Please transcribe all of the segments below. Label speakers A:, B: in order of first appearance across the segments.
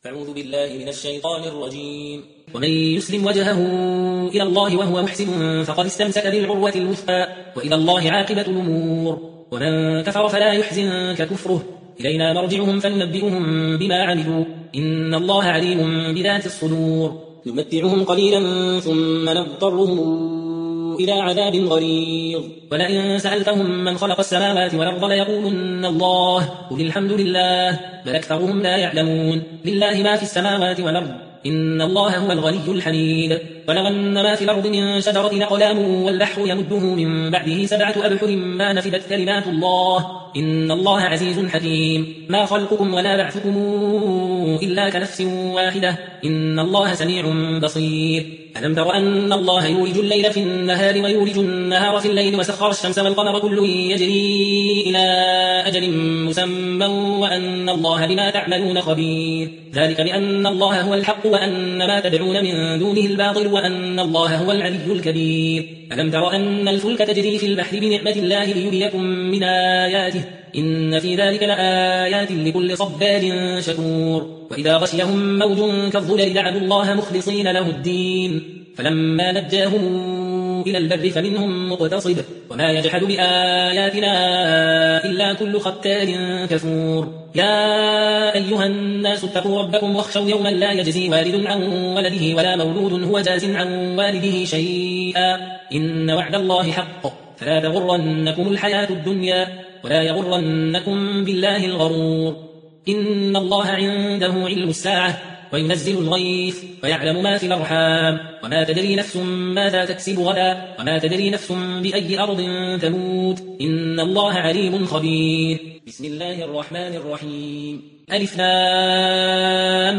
A: أعوذ بالله من الشيطان الرجيم. ومن يسلم وجهه إلى الله وهو محسن فقد استمسك بالعروة الوثقى وإلى الله عاقبة الأمور. ومن كفر فلا يحزنك كفره، إلينا مرجعهم فننبئهم بما عملوا، إن الله عليم بذات الصدور. نمتعهم قليلا ثم نضطرهم إلى عذاب غليظ. ولئن سألتهم من خلق السماوات والأرض ليقولن الله، قل الحمد لله، بل أكثرهم لا يعلمون. لله ما في السماوات والأرض، إن الله هو الغني الحميد. ولو أن ما في الأرض من شجرة أقلام والبحر يمده من بعده 7 أبحر ما نفدت كلمات الله، إن الله عزيز حكيم. ما خلقكم ولا بعثكم إلا كنفس واحدة، إن الله سميع بصير. ألم تر أن الله يولج الليل في النهار ويولج النهار في الليل وسخر الشمس والقمر كل يجري إلى أجل مسمى وأن الله بما تعملون خبير. ذلك بأن الله هو الحق وأن ما تدعون من دونه الباطل وأن الله هو العلي الكبير. ألم تر أن الفلك تجري في البحر بنعمة الله ليريكم من آياته، إن في ذلك لآيات لكل صبار شكور. وإذا غشيهم موج كالظلل دعوا الله مخلصين له الدين، فلما نجاهم إلى البر فمنهم مقتصد، وما يجحد بآياتنا إلا كل ختار كفور. يا أيها الناس اتقوا ربكم واخشوا يوما لا يجزي والد عن ولده ولا مولود هو جاز عن والده شيئا، إن وعد الله حق، فلا تغرنكم الحياة الدنيا ولا يغرنكم بالله الغرور. إن الله عنده علم الساعة وينزل الغيث ويعلم ما في الأرحام، وما تدري نفس ماذا تكسب غدا وما تدري نفس بأي أرض تموت، إن الله عليم خبير. بسم الله الرحمن الرحيم. ألف لام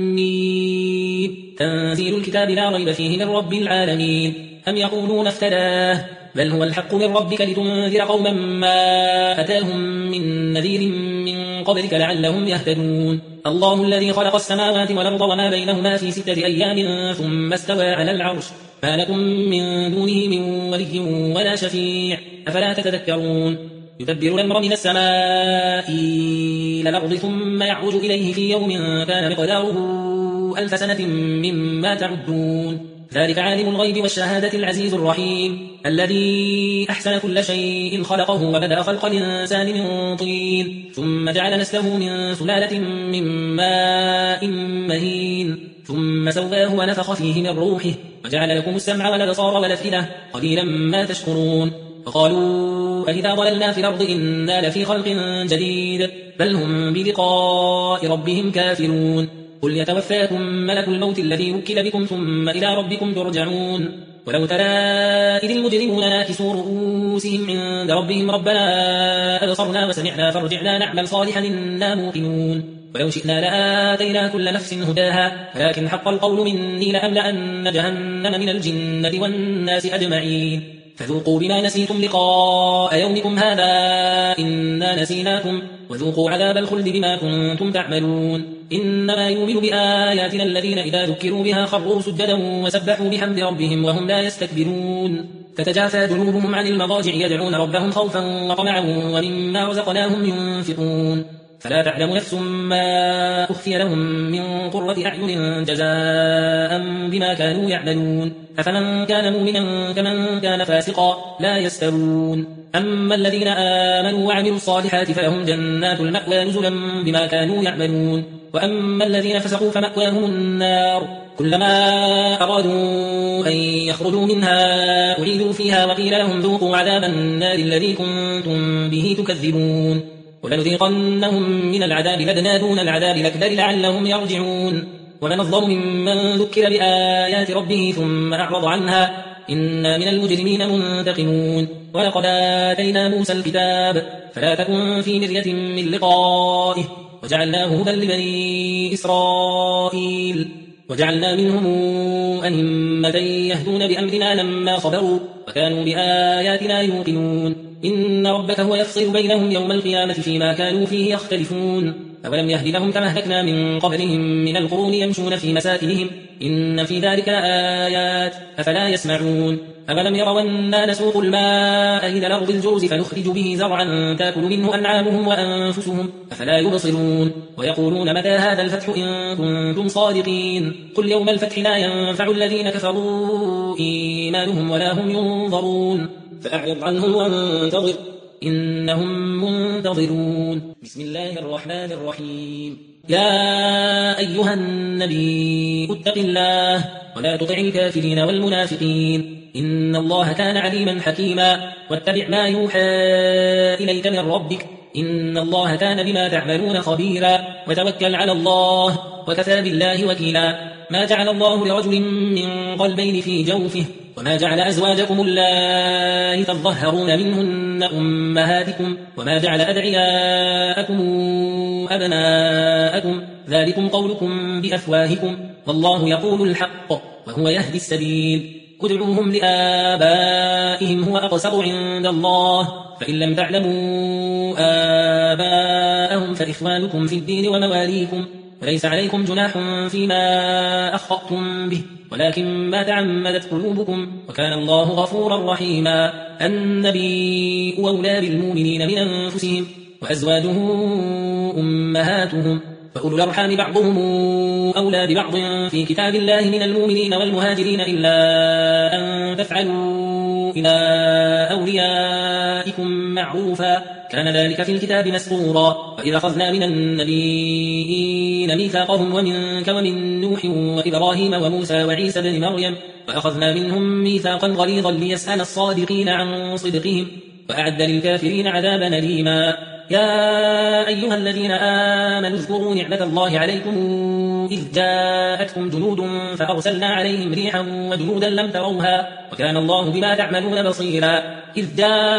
A: ميم. تنزيل الكتاب لا ريب فيه من رب العالمين. أم يقولون افتراه، بل هو الحق من ربك لتنذر قوما ما أتاهم من نذير من قبلك لعلهم يهتدون. الله الذي خلق السماوات والأرض وما بينهما في 6 أيام ثم استوى على العرش، ما لكم من دونه من ولي ولا شفيع، أفلا تتذكرون. يدبر الأمر من السماء إلى الأرض ثم يعرج إليه في يوم كان مقداره 1000 سنة مما تعدون. ذلك عالم الغيب والشهادة العزيز الرحيم، الذي أحسن كل شيء خلقه وبدأ خلق الإنسان من طين، ثم جعل نسله من سلالة من ماء مهين، ثم سواه ونفخ فيه من روحه وجعل لكم السمع والأبصار والأفئدة، قليلا ما تشكرون. فقالوا أإذا ضللنا في الأرض إنا لفي خلق جديد، بل هم بلقاء ربهم كافرون. قل يتوفاكم ملك الموت الذي وكل بكم ثم إلى ربكم ترجعون. ولو ترى إذ المجرمون ناكسوا رؤوسهم عند ربهم ربنا أبصرنا وسمعنا فارجعنا نعمل صالحا إنا موقنون. ولو شئنا لآتينا كل نفس هداها، ولكن حق القول مني لأملأن جهنم من الجنة والناس أجمعين. فذوقوا بما نسيتم لقاء يومكم هذا إنا نسيناكم، وذوقوا عذاب الخلد بما كنتم تعملون. إنما يؤمن بآياتنا الذين إذا ذكروا بها خروا سجدا وسبحوا بحمد ربهم وهم لا يستكبرون. تتجافى جنوبهم عن المضاجع يدعون ربهم خوفا وطمعا ومما رزقناهم ينفقون. فلا تعلم نفس ما أخفي لهم من قرة أعين جزاء بما كانوا يعملون. أفمن كان مؤمنا كمن كان فاسقا لا يستوون. أما الذين آمنوا وعملوا الصالحات فلهم جنات المأوى نزلا بما كانوا يعملون، وأما الذين فسقوا فمأواهم النار، كلما أرادوا أن يخرجوا منها أعيدوا فيها وقيل لهم ذوقوا عذاب النار الذي كنتم به تكذبون. ولنذيقنهم من العذاب الأدنى دون العذاب الأكبر لعلهم يرجعون. ومن الظلم ممن ذكر بآيات ربه ثم أعرض عنها، إنا من المجرمين منتقمون. ولقد آتينا موسى الكتاب فلا تكن في مرية من لقائه، وجعلناه هدى لبني إسرائيل، وجعلنا منهم أئمة يهدون بأمرنا لما صبروا وكانوا بآياتنا يوقنون. إن ربك هو يفصل بينهم يوم القيامة فيما كانوا فيه يختلفون. أولم يهد لهم كما أهلكنا من قبلهم من القرون يمشون في مساكنهم إن في ذلك آيات أفلا يسمعون أولم يروا أنا نسوق الماء إلى الأرض الجرز فنخرج به زرعا تأكل منه أنعامهم وأنفسهم أفلا يبصرون ويقولون متى هذا الفتح إن كنتم صادقين قل يوم الفتح لا ينفع الذين كفروا إيمانهم ولا هم ينظرون فأعرض عنهم وانتظر إنهم منتظرون بسم الله الرحمن الرحيم يا أيها النبي اتق الله ولا تطع الكافرين والمنافقين إن الله كان عليما حكيما واتبع ما يوحى إليك من ربك إن الله كان بما تعملون خبيرا وتوكل على الله وكفى بالله وكيلا ما جعل الله لرجل من قلبين في جوفه وما جعل أزواجكم اللائي تظهرون منهن أمهاتكم وما جعل أدعياءكم أبناءكم ذلكم قولكم بأفواهكم والله يقول الحق وهو يهدي السبيل ادعوهم لآبائهم هو أقسط عند الله فإن لم تعلموا آباءهم فإخوانكم في الدين ومواليكم وليس عليكم جناح فيما أخطأتم به ولكن ما تعمدت قلوبكم وكان الله غفورا رحيما النبي أولى بالمؤمنين من أنفسهم وأزواجه أمهاتهم فأولو الأرحام بعضهم أولى ببعض في كتاب الله من المؤمنين والمهاجرين إلا أن تفعلوا إلى أوليائكم معروفا كان ذلك في الكتاب مسطورا وإذا أخذنا من النبيين ميثاقهم ومنك ومن نوح وإبراهيم وموسى وعيسى بن مريم وأخذنا منهم ميثاقا غليظا ليسأل الصادقين عن صدقهم وأعد للكافرين عذابا أليما يا أيها الذين آمنوا اذكروا نعمة الله عليكم إذ جاءتكم جنود فأرسلنا عليهم ريحا وجنودا لم تروها وكان الله بما تعملون بصيرا إذ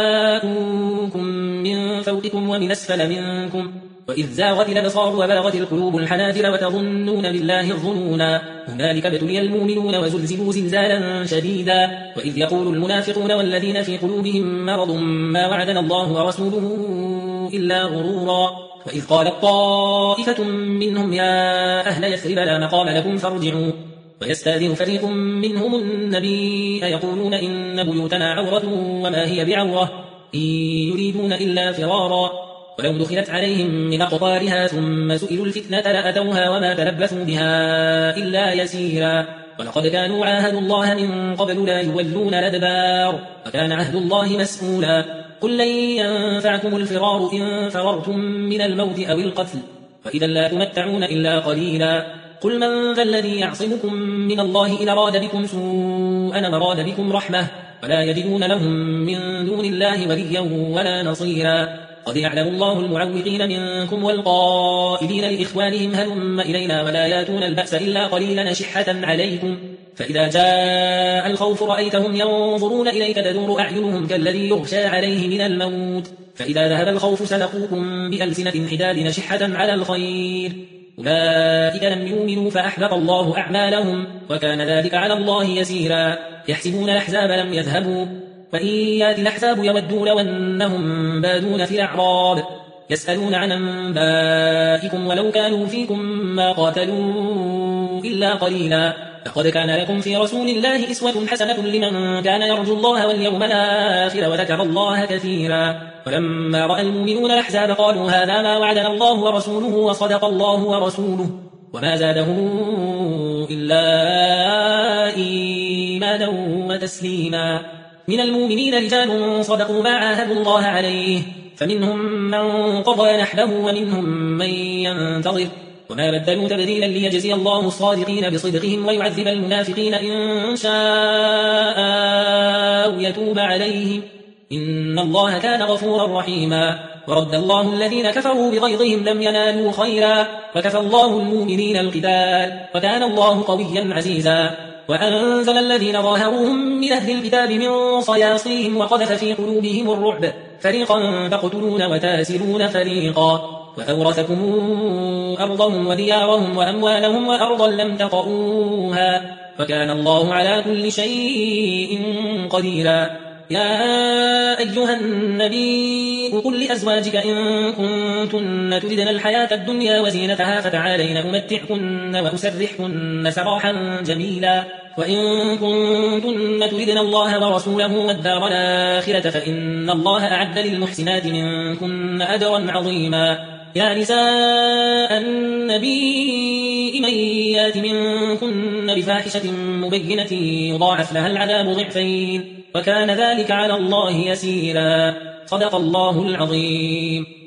A: جاءوكم من فوقكم ومن أسفل منكم وإذ زاغت الأبصار وبلغت القلوب الحناجر وتظنون بالله الظنونا هنالك ابتلي المؤمنون وزلزلوا زلزالا شديدا وإذ يقول المنافقون والذين في قلوبهم مرض ما وعدنا الله ورسوله إلا غرورا وإذ قالت طائفة منهم يا أهل يثرب لا مقام لكم فارجعوا ويستأذن فريق منهم النبي يقولون إن بيوتنا عورة وما هي بعورة إن يريدون إلا فرارا ولو دخلت عليهم من أقطارها ثم سئلوا الفتنة لأتوها وما تلبثوا بها إلا يسيرا ولقد كانوا عاهدوا الله من قبل لا يولون الأدبار وكان عهد الله مسؤولا قل لن ينفعكم الفرار إن فررتم من الموت أو القتل فإذا لا تمتعون إلا قليلا قل من ذا الذي يعصمكم من الله إن أراد بكم سوءا أراد بكم رحمة ولا يجدون لهم من دون الله وليا ولا نصيرا قد يعلم الله المعوقين منكم والقائلين لإخوانهم هلم إلينا ولا ياتون البأس إلا قليلا أشحة عليكم فإذا جاء الخوف رأيتهم ينظرون إليك تدور أعينهم كالذي يغشى عليه من الموت فإذا ذهب الخوف سلقوكم بألسنة حداد أشحة على الخير أولئك لم يؤمنوا فأحبط الله أعمالهم وكان ذلك على الله يسيرا يحسبون الأحزاب لم يذهبوا وإن يأتي الأحزاب يودوا لو أنهم بادون في الأعراب يسألون عن أنبائكم ولو كانوا فيكم ما قاتلوا إلا قليلا لقد كان لكم في رسول الله أسوة حسنة لمن كان يرجو الله واليوم الآخر وذكر الله كثيرا ولما رأى المؤمنون الأحزاب قالوا هذا ما وعدنا الله ورسوله وصدق الله ورسوله وما زادهم إلا إيمانا وتسليما من المؤمنين رجال صدقوا ما عاهدوا الله عليه فمنهم من قضى نحبه ومنهم من ينتظر وما بدلوا تبديلا ليجزي الله الصادقين بصدقهم ويعذب المنافقين إن شاء أو يتوب عليهم إن الله كان غفورا رحيما ورد الله الذين كفروا بغيظهم لم ينالوا خيرا وكفى الله المؤمنين القتال وكان الله قويا عزيزا وأنزل الذين ظاهروهم من أهل الكتاب من صياصيهم وقذف في قلوبهم الرعب فريقا تقتلون وتاسرون فريقا وأورثكم أرضهم وديارهم وأموالهم وأرضا لم تطئوها وكان الله على كل شيء قديرا يا أيها النبي قل لأزواجك إن كنتن تردن الحياة الدنيا وزينتها فتعالين أمتعكن وأسرحكن سراحا جميلا وإن كنتن تردن الله ورسوله والدار الآخرة فإن الله أعد للمحسنات منكن أجرا عظيما يا نساء النبي من يات منكن بفاحشة مبينة يضاعف لها العذاب ضعفين وكان ذلك على الله يسيرا صدق الله العظيم.